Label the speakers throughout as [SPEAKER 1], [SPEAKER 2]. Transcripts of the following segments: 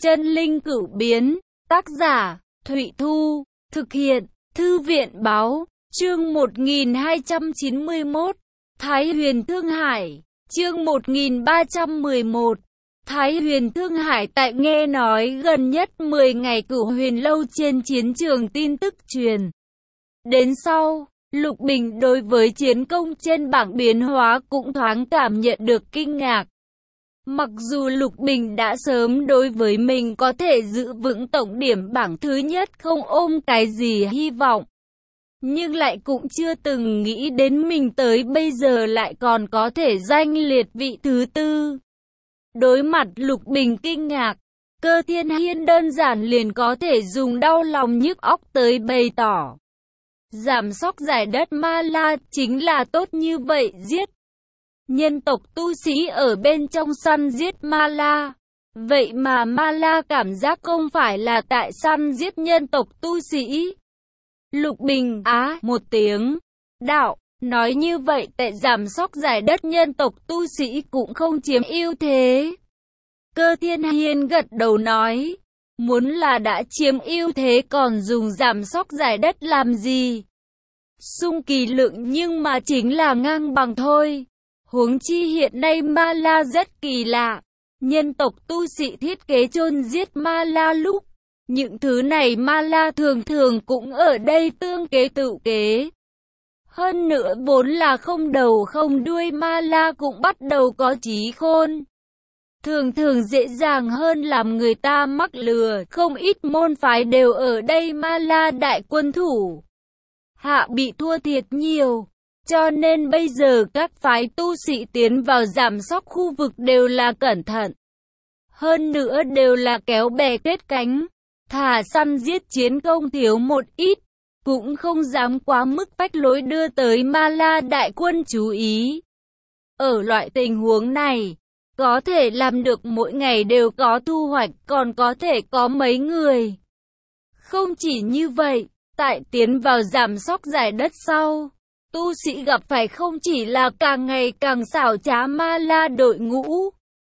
[SPEAKER 1] Chân linh cửu biến, tác giả, Thụy Thu, thực hiện, Thư viện báo, chương 1291, Thái Huyền Thương Hải, chương 1311, Thái Huyền Thương Hải. Tại nghe nói gần nhất 10 ngày Cửu Huyền Lâu trên chiến trường tin tức truyền đến sau, Lục Bình đối với chiến công trên bảng biến hóa cũng thoáng cảm nhận được kinh ngạc. Mặc dù Lục Bình đã sớm đối với mình có thể giữ vững tổng điểm bảng thứ nhất không ôm cái gì hy vọng, nhưng lại cũng chưa từng nghĩ đến mình tới bây giờ lại còn có thể danh liệt vị thứ tư. Đối mặt Lục Bình kinh ngạc, Cơ Thiên Hiên đơn giản liền có thể dùng đau lòng nhức óc tới bày tỏ. Giảm sóc giải đất Ma La chính là tốt như vậy, giết nhân tộc tu sĩ ở bên trong săn giết Ma La. Vậy mà Ma La cảm giác không phải là tại săn giết nhân tộc tu sĩ. Lục Bình á một tiếng, đạo, nói như vậy tại giảm sóc giải đất nhân tộc tu sĩ cũng không chiếm ưu thế. Cơ Thiên Hiên gật đầu nói, muốn là đã chiếm ưu thế còn dùng giảm sóc giải đất làm gì? Xung kỳ lượng nhưng mà chính là ngang bằng thôi. Huống chi hiện nay Ma La rất kỳ lạ. Nhân tộc tu sĩ thiết kế chôn giết Ma La lúc, những thứ này Ma La thường thường cũng ở đây tương kế tự kế. Hơn nữa vốn là không đầu không đuôi Ma La cũng bắt đầu có trí khôn. Thường thường dễ dàng hơn làm người ta mắc lừa, không ít môn phái đều ở đây Ma La đại quân thủ hạ bị thua thiệt nhiều. Cho nên bây giờ các phái tu sĩ tiến vào giảm sóc khu vực đều là cẩn thận. Hơn nữa đều là kéo bè kết cánh, thà săn giết chiến công thiếu một ít, cũng không dám quá mức phách lối đưa tới Ma La đại quân chú ý. Ở loại tình huống này, có thể làm được mỗi ngày đều có thu hoạch, còn có thể có mấy người. Không chỉ như vậy, tại tiến vào giảm sóc giải đất sau, tu sĩ gặp phải không chỉ là càng ngày càng xảo trá Ma La đội ngũ,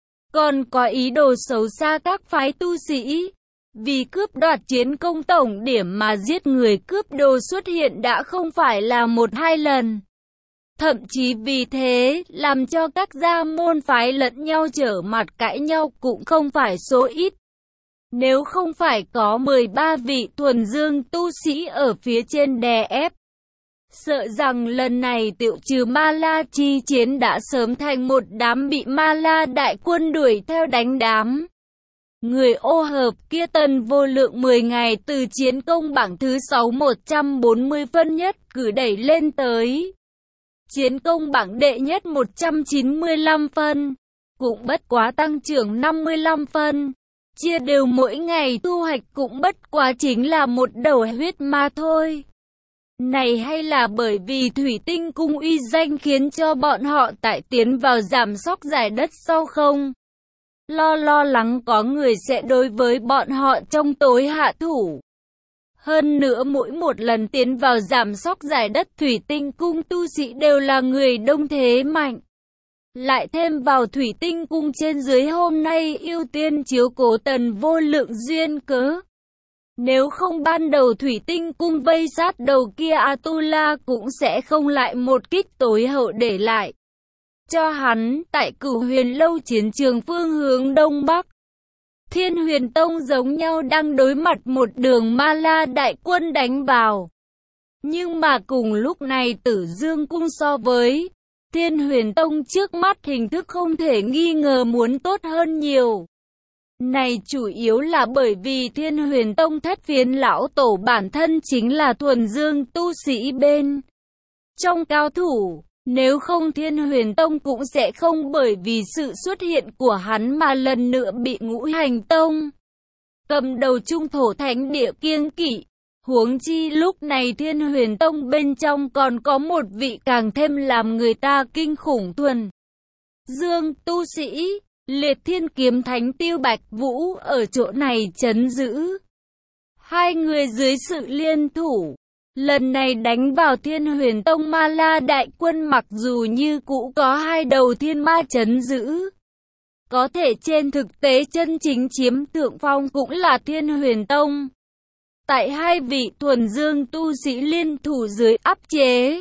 [SPEAKER 1] còn có ý đồ xấu xa các phái tu sĩ. Vì cướp đoạt chiến công tổng điểm mà giết người cướp đồ xuất hiện đã không phải là một hai lần. Thậm chí vì thế, làm cho các gia môn phái lẫn nhau trở mặt cãi nhau cũng không phải số ít. Nếu không phải có 13 vị thuần dương tu sĩ ở phía trên đè ép, sợ rằng lần này tiểu trừ Ma La chi chiến đã sớm thành một đám bị Ma La đại quân đuổi theo đánh đám. Người ô hợp kia Tần Vô Lượng 10 ngày từ chiến công bảng thứ 6 140 phân nhất cử đẩy lên tới chiến công bảng đệ nhất 195 phân, cũng bất quá tăng trưởng 55 phân. Chia đều mỗi ngày thu hoạch cũng bất quá chính là một đầu huyết ma thôi. Này hay là bởi vì Thủy Tinh Cung uy danh khiến cho bọn họ tại tiến vào giảm sóc giải đất sau không? Lo lắng có người sẽ đối với bọn họ trong tối hạ thủ. Hơn nữa mỗi một lần tiến vào giảm sóc giải đất Thủy Tinh Cung tu sĩ đều là người đông thế mạnh. Lại thêm vào Thủy Tinh Cung trên dưới hôm nay ưu tiên chiếu cố Tần Vô Lượng duyên cớ. Nếu không ban đầu Thủy Tinh Cung vây sát đầu kia Atula cũng sẽ không lại một kích tối hậu để lại cho hắn tại Cửu Huyền Lâu chiến trường phương hướng Đông Bắc. Thiên Huyền Tông giống nhau đang đối mặt một đường Ma La đại quân đánh vào. Nhưng mà cùng lúc này Tử Dương Cung so với Thiên Huyền Tông trước mắt hình thức không thể nghi ngờ muốn tốt hơn nhiều. Này chủ yếu là bởi vì Thiên Huyền Tông thất phiến lão tổ bản thân chính là thuần dương tu sĩ bên trong cao thủ. Nếu không Thiên Huyền Tông cũng sẽ không bởi vì sự xuất hiện của hắn mà lần nữa bị Ngũ Hành Tông cầm đầu trung thổ thánh địa kiêng kỵ. Huống chi lúc này Thiên Huyền Tông bên trong còn có một vị càng thêm làm người ta kinh khủng thuần dương tu sĩ, Liệt Thiên Kiếm Thánh Tiêu Bạch Vũ ở chỗ này trấn giữ. Hai người dưới sự liên thủ, lần này đánh vào Thiên Huyền Tông Ma La đại quân mặc dù như cũ có hai đầu thiên ma trấn giữ, có thể trên thực tế chân chính chiếm thượng phong cũng là Thiên Huyền Tông. Tại hai vị thuần dương tu sĩ liên thủ dưới áp chế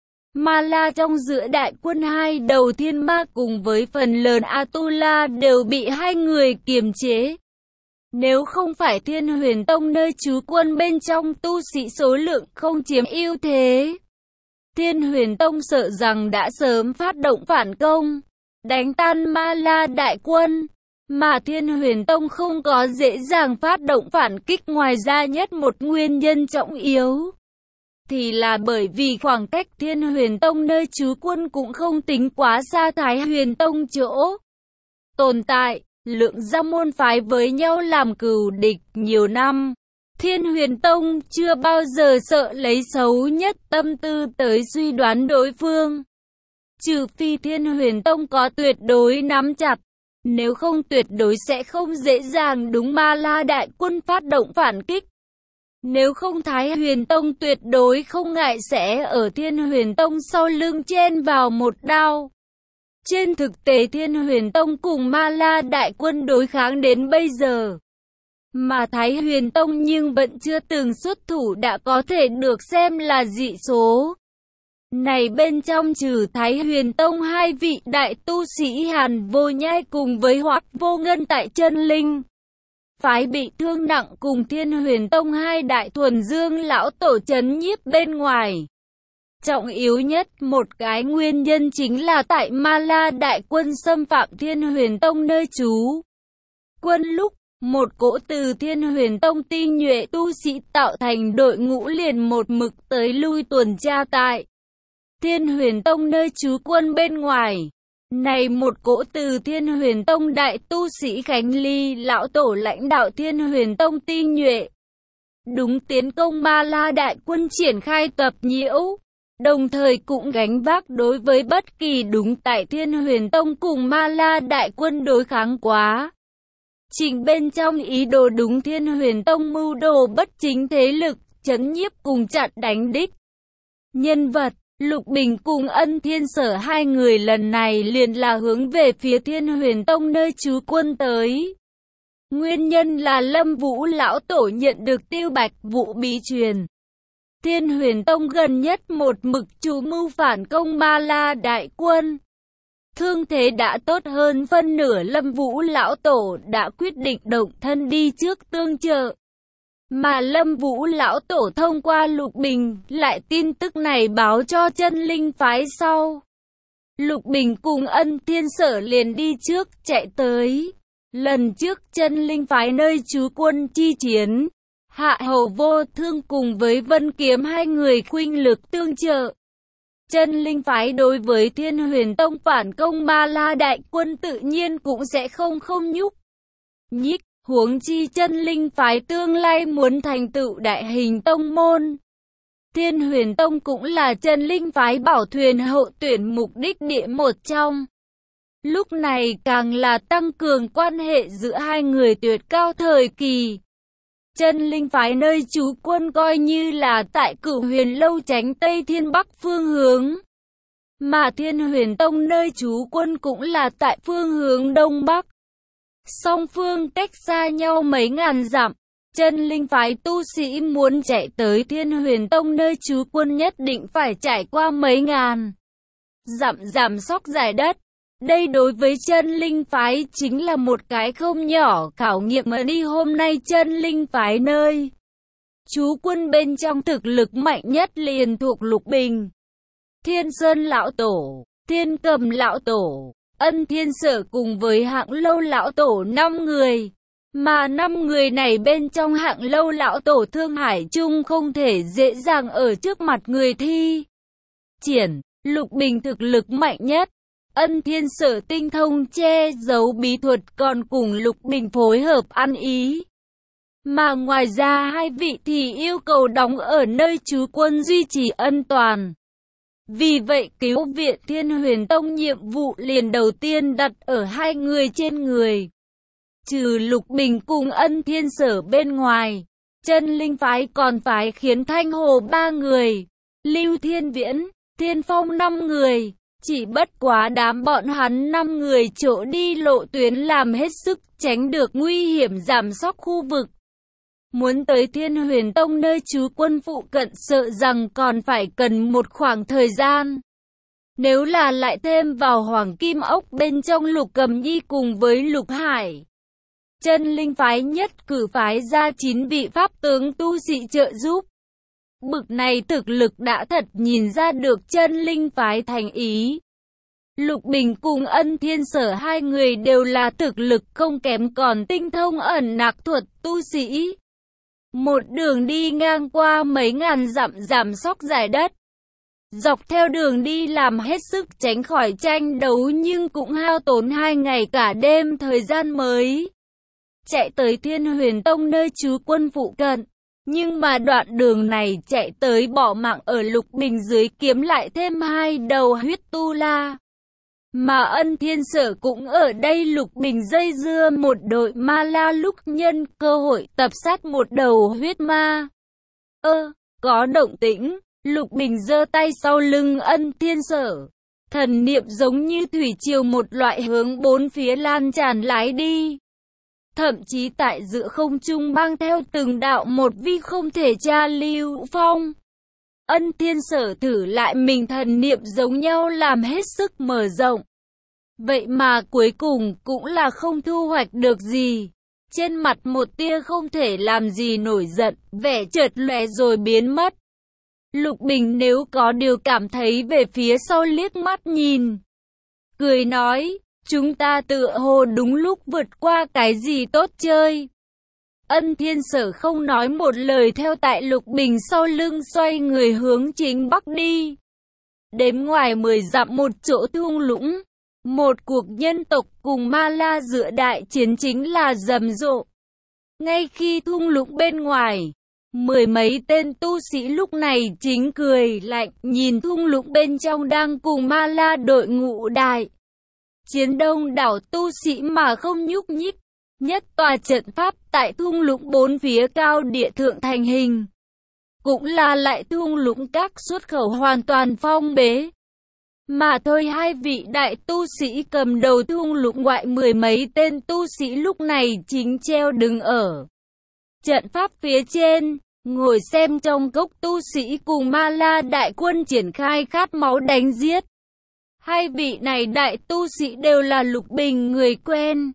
[SPEAKER 1] Ma La trong giữa đại quân hai đầu thiên ma cùng với phần lớn Atula đều bị hai người kiềm chế. Nếu không phải Thiên Huyền Tông nơi trú quân bên trong tu sĩ số lượng không chiếm ưu thế, Thiên Huyền Tông sợ rằng đã sớm phát động phản công, đánh tan Ma La đại quân. Mà Thiên Huyền Tông không có dễ dàng phát động phản kích, ngoài ra nhất một nguyên nhân trọng yếu thì là bởi vì khoảng cách Thiên Huyền Tông nơi trú quân cũng không tính quá xa Thái Huyền Tông chỗ tồn tại. Lượng gia môn phái với nhau làm cừu địch nhiều năm, Thiên Huyền Tông chưa bao giờ sợ lấy xấu nhất tâm tư tới suy đoán đối phương. Trừ phi Thiên Huyền Tông có tuyệt đối nắm chặt, nếu không tuyệt đối sẽ không dễ dàng đúng Ma La đại quân phát động phản kích. Nếu không Thái Huyền Tông tuyệt đối không ngại sẽ ở Thiên Huyền Tông sau lưng chen vào một đao. Trên thực tế Thiên Huyền Tông cùng Ma La đại quân đối kháng đến bây giờ, mà Thái Huyền Tông nhưng vẫn chưa từng xuất thủ đã có thể được xem là dị số. Này bên trong trừ Thái Huyền Tông hai vị đại tu sĩ Hàn Vô Nhai cùng với Hoắc Vô Ngân tại Chân Linh phái bị thương nặng cùng Thiên Huyền Tông hai đại thuần dương lão tổ trấn nhiếp bên ngoài. Trọng yếu nhất một cái nguyên nhân chính là tại Ma La đại quân xâm phạm Thiên Huyền Tông nơi trú quân lúc, một cỗ từ Thiên Huyền Tông tinh nhuệ tu sĩ tạo thành đội ngũ liền một mực tới lui tuần tra tại Thiên Huyền Tông nơi trú quân bên ngoài. Này một cỗ từ Thiên Huyền Tông đại tu sĩ Khánh Ly lão tổ lãnh đạo Thiên Huyền Tông tinh nhuệ đúng tiến công Ma La đại quân triển khai tập nhiễu, đồng thời cũng gánh vác đối với bất kỳ đúng tại Thiên Huyền Tông cùng Ma La đại quân đối kháng quá trình bên trong ý đồ đúng Thiên Huyền Tông mưu đồ bất chính thế lực trấn nhiếp cùng chặn đánh đích nhân vật. Lục Bình cùng Ân Thiên Sở hai người lần này liền là hướng về phía Thiên Huyền Tông nơi trú quân tới. Nguyên nhân là Lâm Vũ lão tổ nhận được Tiêu Bạch vụ bí truyền. Thiên Huyền Tông gần nhất một mực chủ mưu phản công Ma La đại quân. Thương thế đã tốt hơn phân nửa, Lâm Vũ lão tổ đã quyết định động thân đi trước tương trợ. Mà Lâm Vũ lão tổ thông qua Lục Bình lại tin tức này báo cho Chân Linh phái sau. Lục Bình cùng Ân Thiên Sở liền đi trước chạy tới. Lần trước Chân Linh phái nơi trú quân chi chiến, Hạ Hầu Vô Thương cùng với Vân Kiếm hai người khuynh lực tương trợ. Chân Linh phái đối với Thiên Huyền Tông phản công Ma La đại quân tự nhiên cũng sẽ không nhúc nhích. Huống chi Chân Linh phái tương lai muốn thành tựu đại hình tông môn. Thiên Huyền Tông cũng là Chân Linh phái bảo thuyền hậu tuyển mục đích địa một trong. Lúc này càng là tăng cường quan hệ giữa hai người tuyệt cao thời kỳ. Chân Linh phái nơi trú quân coi như là tại Cửu Huyền Lâu tránh Tây Thiên Bắc phương hướng. Mà Thiên Huyền Tông nơi trú quân cũng là tại phương hướng Đông Bắc. Song phương cách xa nhau mấy ngàn dặm, Chân Linh phái tu sĩ muốn chạy tới Thiên Huyền Tông nơi trú quân nhất định phải trải qua mấy ngàn dặm giảm sóc giải đất. Đây đối với Chân Linh phái chính là một cái không nhỏ khảo nghiệm mà đi. Hôm nay Chân Linh phái nơi trú quân bên trong thực lực mạnh nhất liền thuộc Lục Bình, Thiên Sơn lão tổ, Thiên Cầm lão tổ, Ân Thiên Sở cùng với Hạng Lâu lão tổ 5 người. Mà 5 người này bên trong Hạng Lâu lão tổ Thương Hải Trung không thể dễ dàng ở trước mặt người thi triển. Lục Bình thực lực mạnh nhất, Ân Thiên Sở tinh thông che giấu bí thuật còn cùng Lục Bình phối hợp ăn ý. Mà ngoài ra hai vị thì yêu cầu đóng ở nơi trú quân duy trì an toàn. Vì vậy cứu viện Thiên Huyền Tông nhiệm vụ liền đầu tiên đặt ở hai người trên người. Trừ Lục Bình cùng Ân Thiên Sở bên ngoài, Chân Linh phái còn phái khiến Thanh Hồ 3 người, Lưu Thiên Viễn, Thiên Phong 5 người, Chỉ bất quá đám bọn hắn 5 người chỗ đi lộ tuyến làm hết sức tránh được nguy hiểm giảm sóc khu vực. Muốn tới Thiên Huyền Tông nơi trú quân phụ cận sợ rằng còn phải cần một khoảng thời gian. Nếu là lại thêm vào Hoàng Kim Ốc bên trong Lục Cầm Nhi cùng với Lục Hải, Chân Linh phái nhất cử phái ra 9 vị pháp tướng tu sĩ trợ giúp. Bực này thực lực đã thật nhìn ra được Chân Linh phái thành ý. Lục Bình cùng Ân Thiên Sở hai người đều là thực lực không kém còn tinh thông ẩn nặc thuật tu sĩ. Một đường đi ngang qua mấy ngàn dặm giảm sóc giải đất. Dọc theo đường đi làm hết sức tránh khỏi tranh đấu nhưng cũng hao tốn 2 ngày cả đêm thời gian mới chạy tới Thiên Huyền Tông nơi trú quân phụ cận. Nhưng mà đoạn đường này chạy tới bỏ mạng ở Lục Bình dưới kiếm lại thêm 2 đầu huyết tu la. Mà Ân Thiên Sở cũng ở đây. Lục Bình dây dưa một đội ma la lúc nhân cơ hội tập sát một đầu huyết ma. Có động tĩnh. Lục Bình giơ tay sau lưng Ân Thiên Sở. Thần niệm giống như thủy triều một loại hướng bốn phía lan tràn lái đi. Thậm chí tại giữa không trung mang theo từng đạo một vi không thể tra lưu phong. Ân Thiên Sở thử lại mình thần niệm giống nhau làm hết sức mở rộng. Vậy mà cuối cùng cũng là không thu hoạch được gì. Trên mặt một tia không thể làm gì nổi giận, vẻ chợt lóe rồi biến mất. Lục Bình nếu có điều cảm thấy về phía sau liếc mắt nhìn. Cười nói, chúng ta tựa hồ đúng lúc vượt qua cái gì tốt chơi. Ân Thiên Sở không nói một lời theo tại Lục Bình sau lưng xoay người hướng chính bắc đi. Đếm ngoài 10 dặm một chỗ thung lũng. Một cuộc nhân tộc cùng ma la giữa đại chiến chính là rầm rộ. Ngay khi thung lũng bên ngoài, 10 mấy tên tu sĩ lúc này chính cười lạnh nhìn thung lũng bên trong đang cùng ma la đội ngũ đại chiến đông đảo tu sĩ mà không nhúc nhích. Nhất tòa trận pháp tại thung lũng bốn phía cao địa thượng thành hình. Cũng là lại thung lũng các xuất khẩu hoàn toàn phong bế. Mà thôi hai vị đại tu sĩ cầm đầu thung lũng ngoại 10 mấy tên tu sĩ lúc này chính treo đứng ở trận pháp phía trên, ngồi xem trong cốc tu sĩ cùng ma la đại quân triển khai khát máu đánh giết. Hai vị này đại tu sĩ đều là Lục Bình người quen.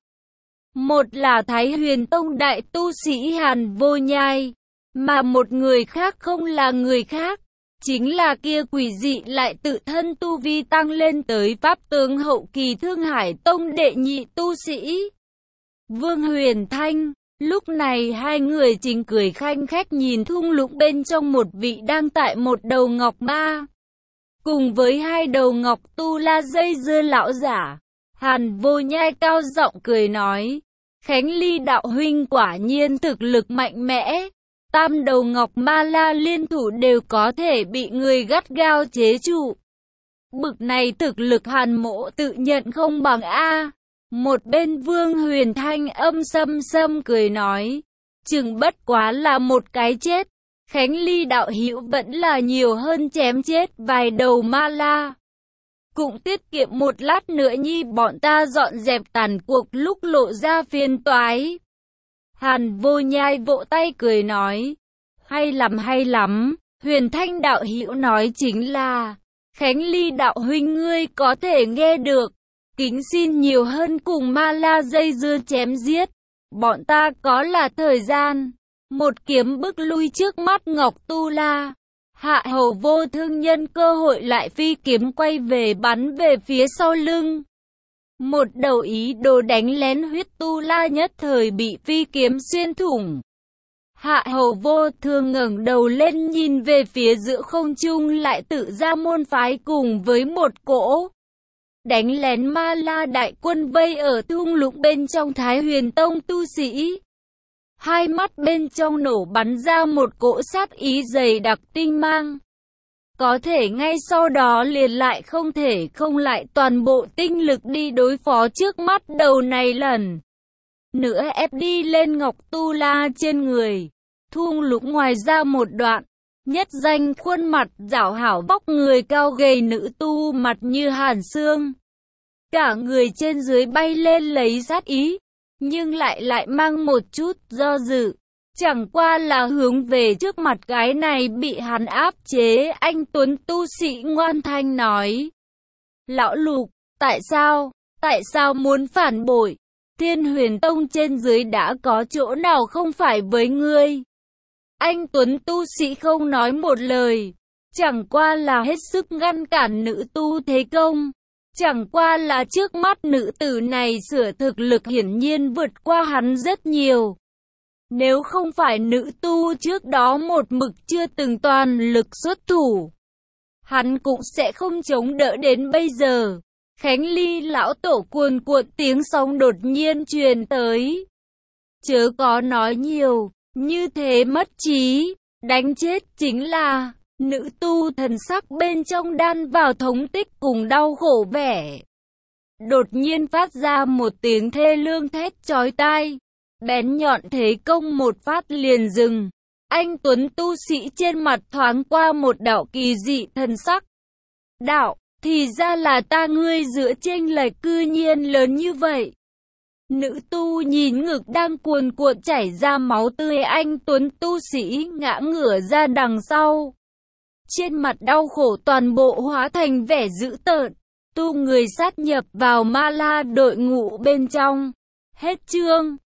[SPEAKER 1] Một là Thái Huyền Tông đại tu sĩ Hàn Vô Nhai, mà một người khác không là người khác. Chính là kia quỷ dị lại tự thân tu vi tăng lên tới pháp tướng hậu kỳ Thương Hải Tông đệ nhị tu sĩ Vương Huyền Thanh. Lúc này hai người chính cười khanh khách nhìn thung lũng bên trong một vị đang tại một đầu ngọc ma. Cùng với 2 đầu ngọc tu la dây dưa lão giả. Hàn Vô Nhai cao giọng cười nói. Khánh Ly đạo huynh quả nhiên thực lực mạnh mẽ. 3 đầu ngọc ma la liên thủ đều có thể bị người gắt gao chế trụ. Bực này thực lực Hàn mộ tự nhận không bằng A. Một bên Vương Huyền Thanh âm sâm cười nói. Chừng bất quá là một cái chết. Khánh Ly đạo hữu vẫn là nhiều hơn chém chết vài đầu ma la. Cũng tiết kiệm một lát nữa nhi bọn ta dọn dẹp tàn cuộc lúc lộ ra phiền toái. Hàn Vô Nhai vỗ tay cười nói. Hay lắm, Huyền Thanh đạo hữu nói chính là, Khánh Ly đạo huynh ngươi có thể nghe được, kính xin nhiều hơn cùng ma la dây dưa chém giết, bọn ta có là thời gian, một kiếm bức lui trước mắt Ngọc Tu La. Hạ hầu vô thương nhân cơ hội lại phi kiếm quay về bắn về phía sau lưng. Một đầu ý đồ đánh lén huyết tu la nhất thời bị phi kiếm xuyên thủng. Hạ hầu vô thương ngẩng đầu lên nhìn về phía giữa không trung lại tự ra môn phái cùng với một cỗ đánh lén ma la đại quân vây ở thung lũng bên trong Thái Huyền Tông tu sĩ. Hai mắt bên trong nổ bắn ra một cỗ sát ý dày đặc tinh mang. Có thể ngay sau đó liền lại không thể không lại toàn bộ tinh lực đi đối phó trước mắt đầu này lần nữa ép đi lên Ngọc Tu La trên người. Thung lũng ngoài ra một đoạn, Nhất danh khuôn mặt rảo hảo, vóc người cao gầy, nữ tu mặt như hàn xương. Cả người trên dưới bay lên lấy sát ý, nhưng lại mang một chút do dự. Chẳng qua là hướng về trước mặt gái này bị hắn áp chế. Anh tuấn tu sĩ ngoan thanh nói: Lão Lục, tại sao muốn phản bội? Thiên Huyền Tông trên dưới đã có chỗ nào không phải với ngươi? Anh tuấn tu sĩ không nói một lời, chẳng qua là hết sức ngăn cản nữ tu thế công. Chẳng qua là trước mắt nữ tử này sửa thực lực hiển nhiên vượt qua hắn rất nhiều. Nếu không phải nữ tu trước đó một mực chưa từng toàn lực xuất thủ, hắn cũng sẽ không chống đỡ đến bây giờ. Khánh Ly lão tổ cuồn cuộn tiếng sóng đột nhiên truyền tới. Chớ có nói nhiều, như thế mất trí, đánh chết chính là. Nữ tu thần sắc bên trong đan vào thống tích cùng đau khổ vẻ. Đột nhiên phát ra một tiếng thê lương thét chói tai. Bén nhọn thế công một phát liền dừng. Anh tuấn tu sĩ trên mặt thoáng qua một đạo kỳ dị thần sắc. Đạo, thì ra là ta ngươi giữa chênh lệch cư nhiên lớn như vậy. Nữ tu nhìn ngực đang cuồn cuộn chảy ra máu tươi, anh tuấn tu sĩ ngã ngửa ra đằng sau. Trên mặt đau khổ toàn bộ hóa thành vẻ dữ tợn. Tu người sát nhập vào ma la đội ngũ bên trong. Hết chương.